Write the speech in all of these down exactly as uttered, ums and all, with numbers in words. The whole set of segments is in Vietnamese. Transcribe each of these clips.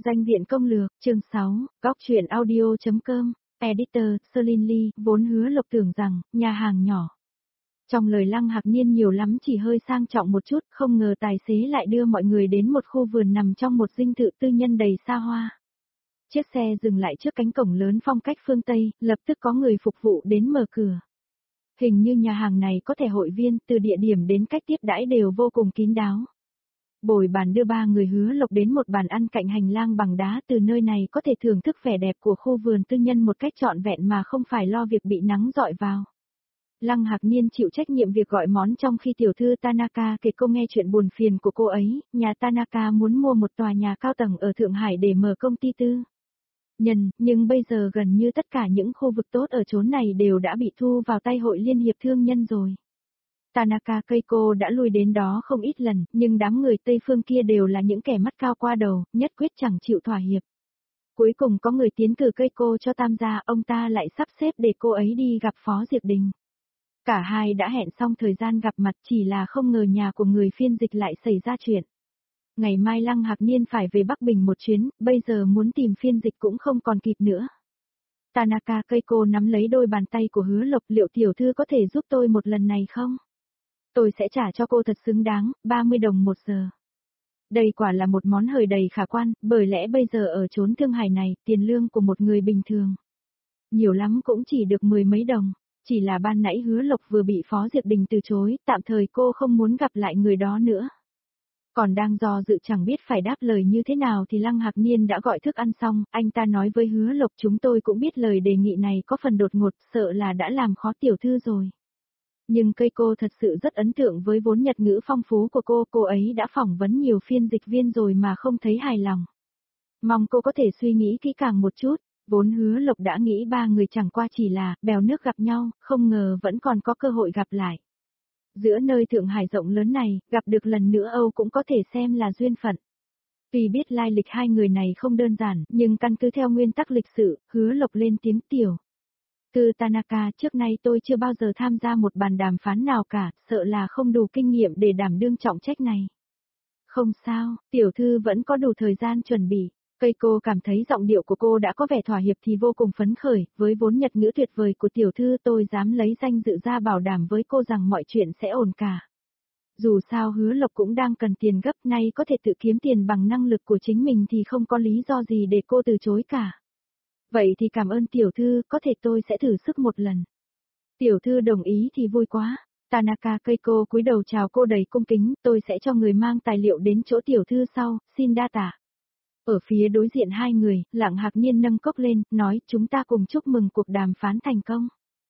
Danh viện công lược, chương sáu, góc truyện audio.com, editor, Celine Lee, vốn Hứa Lộc tưởng rằng, nhà hàng nhỏ. Trong lời Lăng Hạc Niên nhiều lắm chỉ hơi sang trọng một chút, không ngờ tài xế lại đưa mọi người đến một khu vườn nằm trong một dinh thự tư nhân đầy xa hoa. Chiếc xe dừng lại trước cánh cổng lớn phong cách phương Tây, lập tức có người phục vụ đến mở cửa. Hình như nhà hàng này có thể hội viên, từ địa điểm đến cách tiếp đãi đều vô cùng kín đáo. Bồi bàn đưa ba người Hứa Lộc đến một bàn ăn cạnh hành lang bằng đá, từ nơi này có thể thưởng thức vẻ đẹp của khu vườn tư nhân một cách trọn vẹn mà không phải lo việc bị nắng rọi vào. Lăng Hạc Niên chịu trách nhiệm việc gọi món trong khi tiểu thư Tanaka kể cô nghe chuyện buồn phiền của cô ấy, nhà Tanaka muốn mua một tòa nhà cao tầng ở Thượng Hải để mở công ty tư nhân, nhưng bây giờ gần như tất cả những khu vực tốt ở chốn này đều đã bị thu vào tay Hội Liên hiệp Thương nhân rồi. Tanaka Keiko đã lui đến đó không ít lần, nhưng đám người Tây phương kia đều là những kẻ mắt cao qua đầu, nhất quyết chẳng chịu thỏa hiệp. Cuối cùng có người tiến cử Keiko cho tham gia, ông ta lại sắp xếp để cô ấy đi gặp Phó Diệp Đình. Cả hai đã hẹn xong thời gian gặp mặt, chỉ là không ngờ nhà của người phiên dịch lại xảy ra chuyện. Ngày mai Lăng Hạc Niên phải về Bắc Bình một chuyến, bây giờ muốn tìm phiên dịch cũng không còn kịp nữa. Tanaka Keiko nắm lấy đôi bàn tay của Hứa Lộc, liệu tiểu thư có thể giúp tôi một lần này không? Tôi sẽ trả cho cô thật xứng đáng, ba mươi đồng một giờ. Đây quả là một món hời đầy khả quan, bởi lẽ bây giờ ở chốn Thương Hải này, tiền lương của một người bình thường nhiều lắm cũng chỉ được mười mấy đồng. Chỉ là ban nãy Hứa Lộc vừa bị Phó Diệp Đình từ chối, tạm thời cô không muốn gặp lại người đó nữa. Còn đang do dự chẳng biết phải đáp lời như thế nào thì Lăng Hạc Niên đã gọi thức ăn xong, anh ta nói với Hứa Lộc, chúng tôi cũng biết lời đề nghị này có phần đột ngột, sợ là đã làm khó tiểu thư rồi. Nhưng Keiko thật sự rất ấn tượng với vốn Nhật ngữ phong phú của cô, cô ấy đã phỏng vấn nhiều phiên dịch viên rồi mà không thấy hài lòng. Mong cô có thể suy nghĩ kỹ càng một chút. Vốn Hứa Lộc đã nghĩ ba người chẳng qua chỉ là bèo nước gặp nhau, không ngờ vẫn còn có cơ hội gặp lại. Giữa nơi Thượng Hải rộng lớn này, gặp được lần nữa Âu cũng có thể xem là duyên phận. Tuy biết lai lịch hai người này không đơn giản, nhưng căn cứ theo nguyên tắc lịch sử, Hứa Lộc lên tiếng tiểu. Từ Tanaka, trước nay tôi chưa bao giờ tham gia một bàn đàm phán nào cả, sợ là không đủ kinh nghiệm để đảm đương trọng trách này. Không sao, tiểu thư vẫn có đủ thời gian chuẩn bị. Keiko cảm thấy giọng điệu của cô đã có vẻ thỏa hiệp thì vô cùng phấn khởi, với vốn Nhật ngữ tuyệt vời của tiểu thư tôi dám lấy danh dự ra bảo đảm với cô rằng mọi chuyện sẽ ổn cả. Dù sao Hứa Lộc cũng đang cần tiền gấp, nay có thể tự kiếm tiền bằng năng lực của chính mình thì không có lý do gì để cô từ chối cả. Vậy thì cảm ơn tiểu thư, có thể tôi sẽ thử sức một lần. Tiểu thư đồng ý thì vui quá. Tanaka Keiko cúi đầu chào cô đầy cung kính, tôi sẽ cho người mang tài liệu đến chỗ tiểu thư sau, xin đa tạ. Ở phía đối diện hai người, Lăng Hạc Niên nâng cốc lên, nói chúng ta cùng chúc mừng cuộc đàm phán thành công.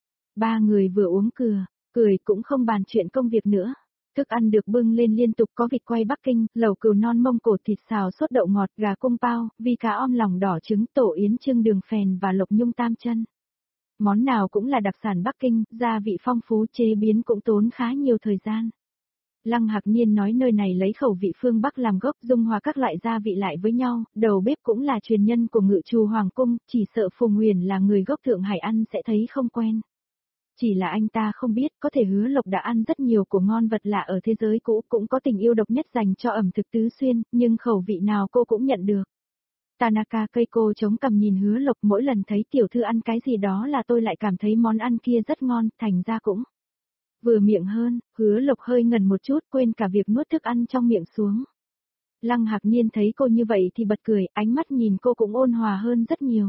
Ba người vừa uống cừa, cười cũng không bàn chuyện công việc nữa. Thức ăn được bưng lên liên tục, có vịt quay Bắc Kinh, lẩu cừu non Mông Cổ, thịt xào sốt đậu ngọt, gà cung pao, vi cá om lòng đỏ, trứng tổ yến trưng đường phèn và lộc nhung tam chân. Món nào cũng là đặc sản Bắc Kinh, gia vị phong phú, chế biến cũng tốn khá nhiều thời gian. Lăng Hạc Niên nói nơi này lấy khẩu vị phương Bắc làm gốc, dung hòa các loại gia vị lại với nhau, đầu bếp cũng là truyền nhân của Ngự Trù Hoàng cung, chỉ sợ Phùng Huyền là người gốc Thượng Hải ăn sẽ thấy không quen. Chỉ là anh ta không biết, có thể Hứa Lộc đã ăn rất nhiều của ngon vật lạ ở thế giới cũ, cũng có tình yêu độc nhất dành cho ẩm thực tứ xuyên, nhưng khẩu vị nào cô cũng nhận được. Tanaka Keiko chống cằm nhìn Hứa Lộc, mỗi lần thấy tiểu thư ăn cái gì đó là tôi lại cảm thấy món ăn kia rất ngon, thành ra cũng vừa miệng hơn. Hứa Lộc hơi ngần một chút, quên cả việc nuốt thức ăn trong miệng xuống. Lăng Hạc Niên thấy cô như vậy thì bật cười, ánh mắt nhìn cô cũng ôn hòa hơn rất nhiều.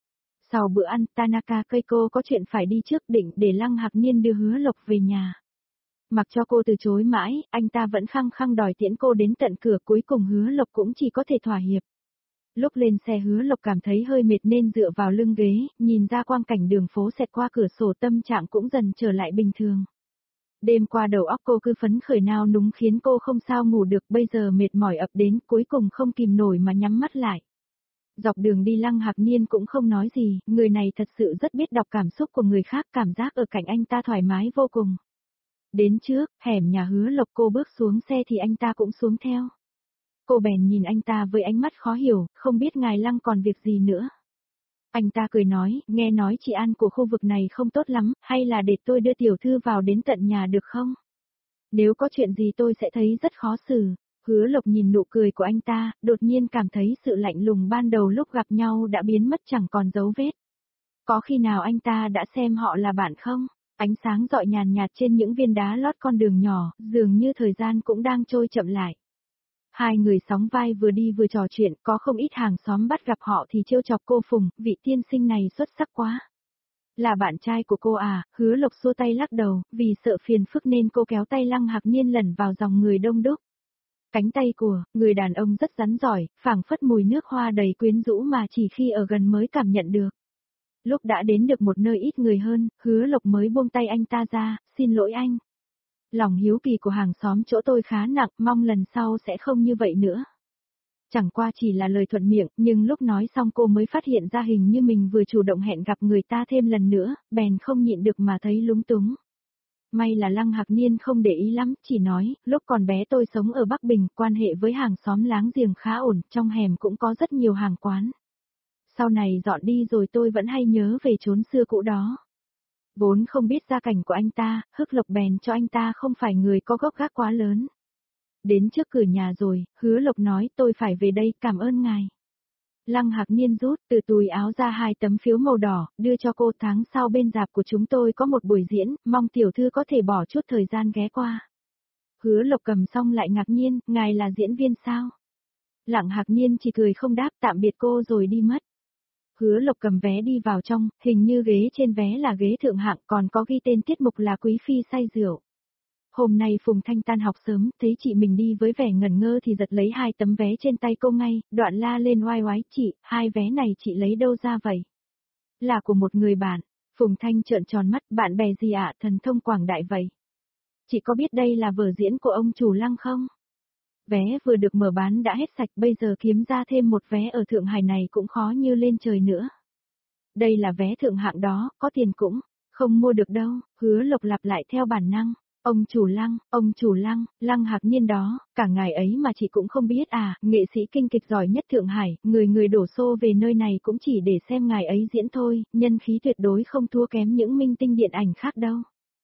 Sau bữa ăn, Tanaka Keiko có chuyện phải đi trước, định để Lăng Hạc Niên đưa Hứa Lộc về nhà. Mặc cho cô từ chối mãi, anh ta vẫn khăng khăng đòi tiễn cô đến tận cửa, cuối cùng Hứa Lộc cũng chỉ có thể thỏa hiệp. Lúc lên xe Hứa Lộc cảm thấy hơi mệt nên dựa vào lưng ghế, nhìn ra quang cảnh đường phố xẹt qua cửa sổ, tâm trạng cũng dần trở lại bình thường. Đêm qua đầu óc cô cứ phấn khởi nao núng khiến cô không sao ngủ được, bây giờ mệt mỏi ập đến, cuối cùng không kìm nổi mà nhắm mắt lại. Dọc đường đi Lăng Hạc Niên cũng không nói gì, người này thật sự rất biết đọc cảm xúc của người khác, cảm giác ở cạnh anh ta thoải mái vô cùng. Đến trước, hẻm nhà Hứa Lộc, cô bước xuống xe thì anh ta cũng xuống theo. Cô bèn nhìn anh ta với ánh mắt khó hiểu, không biết ngài Lăng còn việc gì nữa. Anh ta cười nói, nghe nói chị ăn của khu vực này không tốt lắm, hay là để tôi đưa tiểu thư vào đến tận nhà được không? Nếu có chuyện gì tôi sẽ thấy rất khó xử. Hứa Lộc nhìn nụ cười của anh ta, đột nhiên cảm thấy sự lạnh lùng ban đầu lúc gặp nhau đã biến mất chẳng còn dấu vết. Có khi nào anh ta đã xem họ là bạn không? Ánh sáng rọi nhàn nhạt trên những viên đá lót con đường nhỏ, dường như thời gian cũng đang trôi chậm lại. Hai người sóng vai vừa đi vừa trò chuyện, có không ít hàng xóm bắt gặp họ thì trêu chọc cô Phùng, vị tiên sinh này xuất sắc quá. Là bạn trai của cô à? Hứa Lộc xua tay lắc đầu, vì sợ phiền phức nên cô kéo tay Lăng Hạc Niên lẩn vào dòng người đông đúc. Cánh tay của người đàn ông rất rắn giỏi, phảng phất mùi nước hoa đầy quyến rũ mà chỉ khi ở gần mới cảm nhận được. Lúc đã đến được một nơi ít người hơn, Hứa Lộc mới buông tay anh ta ra, xin lỗi anh. Lòng hiếu kỳ của hàng xóm chỗ tôi khá nặng, mong lần sau sẽ không như vậy nữa. Chẳng qua chỉ là lời thuận miệng, nhưng lúc nói xong cô mới phát hiện ra hình như mình vừa chủ động hẹn gặp người ta thêm lần nữa, bèn không nhịn được mà thấy lúng túng. May là Lăng Hạc Niên không để ý lắm, chỉ nói, lúc còn bé tôi sống ở Bắc Bình, quan hệ với hàng xóm láng giềng khá ổn, trong hẻm cũng có rất nhiều hàng quán. Sau này dọn đi rồi tôi vẫn hay nhớ về chốn xưa cũ đó. Vốn không biết gia cảnh của anh ta, Hức Lộc bèn cho anh ta không phải người có gốc gác quá lớn. Đến trước cửa nhà rồi, Hứa Lộc nói tôi phải về đây, cảm ơn ngài. Lăng Hạc Niên rút từ túi áo ra hai tấm phiếu màu đỏ, đưa cho cô. Tháng sau bên rạp của chúng tôi có một buổi diễn, mong tiểu thư có thể bỏ chút thời gian ghé qua. Hứa Lộc cầm xong lại ngạc nhiên, ngài là diễn viên sao? Lăng Hạc Niên chỉ cười không đáp, tạm biệt cô rồi đi mất. Hứa Lộc cầm vé đi vào trong, hình như ghế trên vé là ghế thượng hạng, còn có ghi tên tiết mục là quý phi say rượu. Hôm nay Phùng Thanh tan học sớm, thấy chị mình đi với vẻ ngẩn ngơ thì giật lấy hai tấm vé trên tay cô ngay, đoạn la lên oai oái, chị, hai vé này chị lấy đâu ra vậy? Là của một người bạn. Phùng Thanh trợn tròn mắt, bạn bè gì ạ, thần thông quảng đại vậy? Chị có biết đây là vở diễn của ông chủ Lăng không? Vé vừa được mở bán đã hết sạch, bây giờ kiếm ra thêm một vé ở Thượng Hải này cũng khó như lên trời nữa. Đây là vé thượng hạng đó, có tiền cũng không mua được đâu. Hứa Lộc lặp lại theo bản năng. Ông chủ Lăng, ông chủ Lăng, Lăng Hạc Niên đó, cả ngày ấy mà chị cũng không biết à, nghệ sĩ kinh kịch giỏi nhất Thượng Hải, người người đổ xô về nơi này cũng chỉ để xem ngài ấy diễn thôi, nhân khí tuyệt đối không thua kém những minh tinh điện ảnh khác đâu.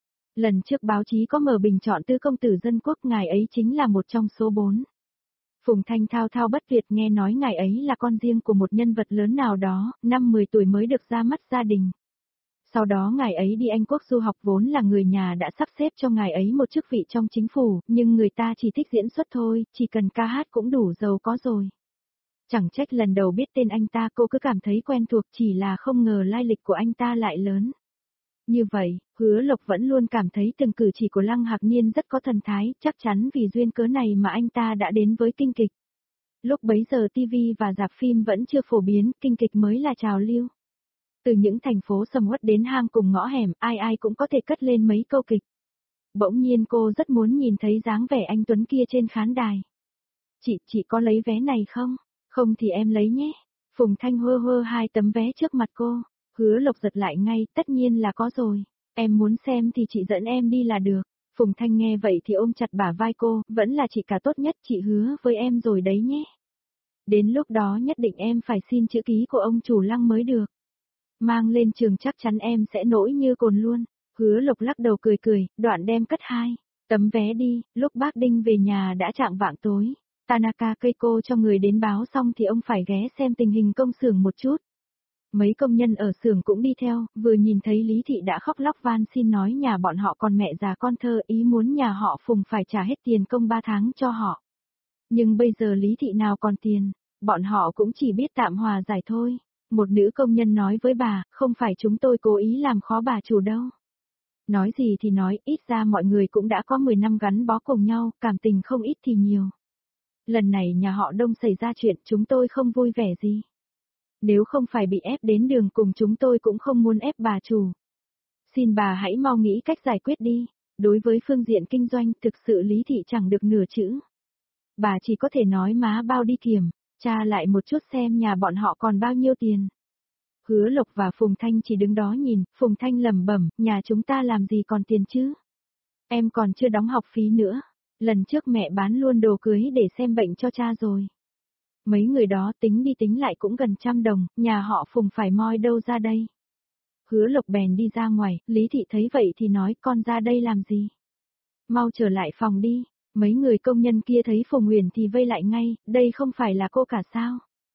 Lần trước báo chí có mở bình chọn tứ công tử dân quốc, ngài ấy chính là một trong số bốn. Phùng Thanh thao thao bất tuyệt, nghe nói ngài ấy là con riêng của một nhân vật lớn nào đó, năm mười tuổi mới được ra mắt gia đình. Sau đó ngài ấy đi Anh Quốc du học, vốn là người nhà đã sắp xếp cho ngài ấy một chức vị trong chính phủ, nhưng người ta chỉ thích diễn xuất thôi, chỉ cần ca hát cũng đủ giàu có rồi. Chẳng trách lần đầu biết tên anh ta cô cứ cảm thấy quen thuộc, chỉ là không ngờ lai lịch của anh ta lại lớn. Như vậy, Hứa Lộc vẫn luôn cảm thấy từng cử chỉ của Lăng Hạc Niên rất có thần thái, chắc chắn vì duyên cớ này mà anh ta đã đến với kinh kịch. Lúc bấy giờ ti vi và rạp phim vẫn chưa phổ biến, kinh kịch mới là trào lưu. Từ những thành phố sầm uất đến hang cùng ngõ hẻm, ai ai cũng có thể cất lên mấy câu kịch. Bỗng nhiên cô rất muốn nhìn thấy dáng vẻ anh Tuấn kia trên khán đài. Chị, chị có lấy vé này không? Không thì em lấy nhé. Phùng Thanh hơ hơ hai tấm vé trước mặt cô. Hứa Lộc giật lại ngay, tất nhiên là có rồi. Em muốn xem thì chị dẫn em đi là được. Phùng Thanh nghe vậy thì ôm chặt bả vai cô, vẫn là chị cả tốt nhất, chị hứa với em rồi đấy nhé. Đến lúc đó nhất định em phải xin chữ ký của ông chủ Lăng mới được. Mang lên trường chắc chắn em sẽ nổi như cồn luôn. Hứa Lộc lắc đầu cười cười, đoạn đem cất hai tấm vé đi. Lúc bác Đinh về nhà đã chạng vạng tối. Tanaka Keiko cho người đến báo xong thì ông phải ghé xem tình hình công xưởng một chút. Mấy công nhân ở xưởng cũng đi theo, vừa nhìn thấy Lý Thị đã khóc lóc van xin nói nhà bọn họ còn mẹ già con thơ, ý muốn nhà họ Phùng phải trả hết tiền công ba tháng cho họ. Nhưng bây giờ Lý Thị nào còn tiền, bọn họ cũng chỉ biết tạm hòa giải thôi. Một nữ công nhân nói với bà, không phải chúng tôi cố ý làm khó bà chủ đâu. Nói gì thì nói, ít ra mọi người cũng đã có mười năm gắn bó cùng nhau, cảm tình không ít thì nhiều. Lần này nhà họ Đông xảy ra chuyện, chúng tôi không vui vẻ gì. Nếu không phải bị ép đến đường cùng, chúng tôi cũng không muốn ép bà chủ. Xin bà hãy mau nghĩ cách giải quyết đi. Đối với phương diện kinh doanh, thực sự Lý Thị chẳng được nửa chữ. Bà chỉ có thể nói má bao đi kiểm, tra lại một chút xem nhà bọn họ còn bao nhiêu tiền. Hứa Lộc và Phùng Thanh chỉ đứng đó nhìn, Phùng Thanh lẩm bẩm, nhà chúng ta làm gì còn tiền chứ? Em còn chưa đóng học phí nữa. Lần trước mẹ bán luôn đồ cưới để xem bệnh cho cha rồi. Mấy người đó tính đi tính lại cũng gần trăm đồng, nhà họ Phùng phải moi đâu ra đây? Hứa Lộc bèn đi ra ngoài, Lý Thị thấy vậy thì nói, con ra đây làm gì? Mau trở lại phòng đi. Mấy người công nhân kia thấy Phùng Huyền thì vây lại ngay, đây không phải là cô cả sao?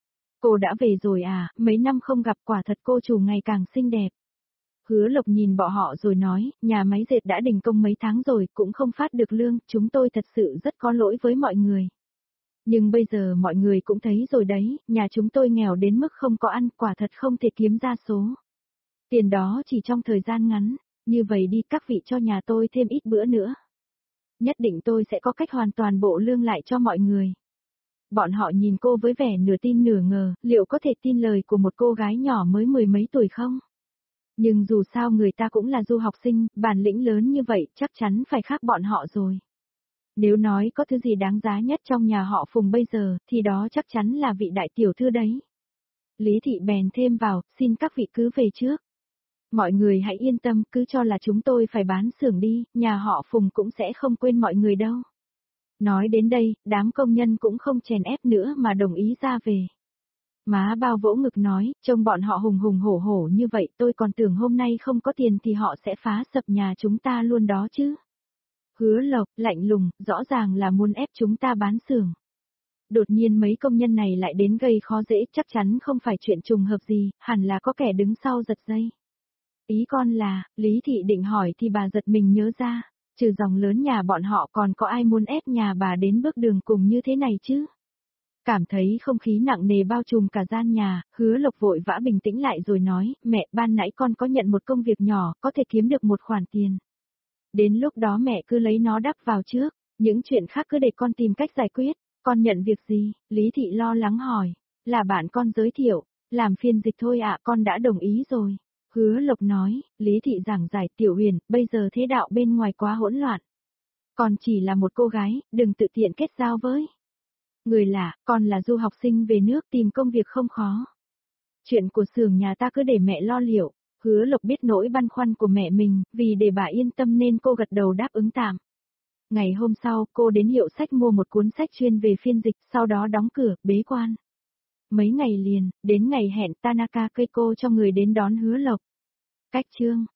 Cô đã về rồi à, mấy năm không gặp quả thật cô chủ ngày càng xinh đẹp. Hứa Lộc nhìn bọn họ rồi nói, nhà máy dệt đã đình công mấy tháng rồi, cũng không phát được lương, chúng tôi thật sự rất có lỗi với mọi người. Nhưng bây giờ mọi người cũng thấy rồi đấy, nhà chúng tôi nghèo đến mức không có ăn, quả thật không thể kiếm ra số tiền đó chỉ trong thời gian ngắn, như vậy đi các vị cho nhà tôi thêm ít bữa nữa. Nhất định tôi sẽ có cách hoàn toàn bộ lương lại cho mọi người. Bọn họ nhìn cô với vẻ nửa tin nửa ngờ, liệu có thể tin lời của một cô gái nhỏ mới mười mấy tuổi không? Nhưng dù sao người ta cũng là du học sinh, bản lĩnh lớn như vậy chắc chắn phải khác bọn họ rồi. Nếu nói có thứ gì đáng giá nhất trong nhà họ Phùng bây giờ, thì đó chắc chắn là vị đại tiểu thư đấy. Lý Thị bèn thêm vào, xin các vị cứ về trước. Mọi người hãy yên tâm, cứ cho là chúng tôi phải bán xưởng đi, nhà họ Phùng cũng sẽ không quên mọi người đâu. Nói đến đây, đám công nhân cũng không chèn ép nữa mà đồng ý ra về. Má Bao vỗ ngực nói, trông bọn họ hùng hùng hổ hổ như vậy tôi còn tưởng hôm nay không có tiền thì họ sẽ phá sập nhà chúng ta luôn đó chứ. Hứa Lộc, lạnh lùng, rõ ràng là muốn ép chúng ta bán xưởng. Đột nhiên mấy công nhân này lại đến gây khó dễ, chắc chắn không phải chuyện trùng hợp gì, hẳn là có kẻ đứng sau giật dây. Ý con là, Lý Thị định hỏi thì bà giật mình nhớ ra, trừ dòng lớn nhà bọn họ còn có ai muốn ép nhà bà đến bước đường cùng như thế này chứ? Cảm thấy không khí nặng nề bao trùm cả gian nhà, Hứa Lộc vội vã bình tĩnh lại rồi nói, mẹ ban nãy con có nhận một công việc nhỏ, có thể kiếm được một khoản tiền. Đến lúc đó mẹ cứ lấy nó đắp vào trước, những chuyện khác cứ để con tìm cách giải quyết. Con nhận việc gì? Lý Thị lo lắng hỏi. Là bạn con giới thiệu, làm phiên dịch thôi ạ, con đã đồng ý rồi. Hứa Lộc nói, Lý Thị giảng giải Tiểu Huyền, bây giờ thế đạo bên ngoài quá hỗn loạn. Con chỉ là một cô gái, đừng tự tiện kết giao với người lạ, con là du học sinh về nước tìm công việc không khó. Chuyện của xưởng nhà ta cứ để mẹ lo liệu. Hứa Lộc biết nỗi băn khoăn của mẹ mình, vì để bà yên tâm nên cô gật đầu đáp ứng tạm. Ngày hôm sau, cô đến hiệu sách mua một cuốn sách chuyên về phiên dịch, sau đó đóng cửa, bế quan. Mấy ngày liền, đến ngày hẹn Tanaka Keiko cho người đến đón Hứa Lộc. Cách chương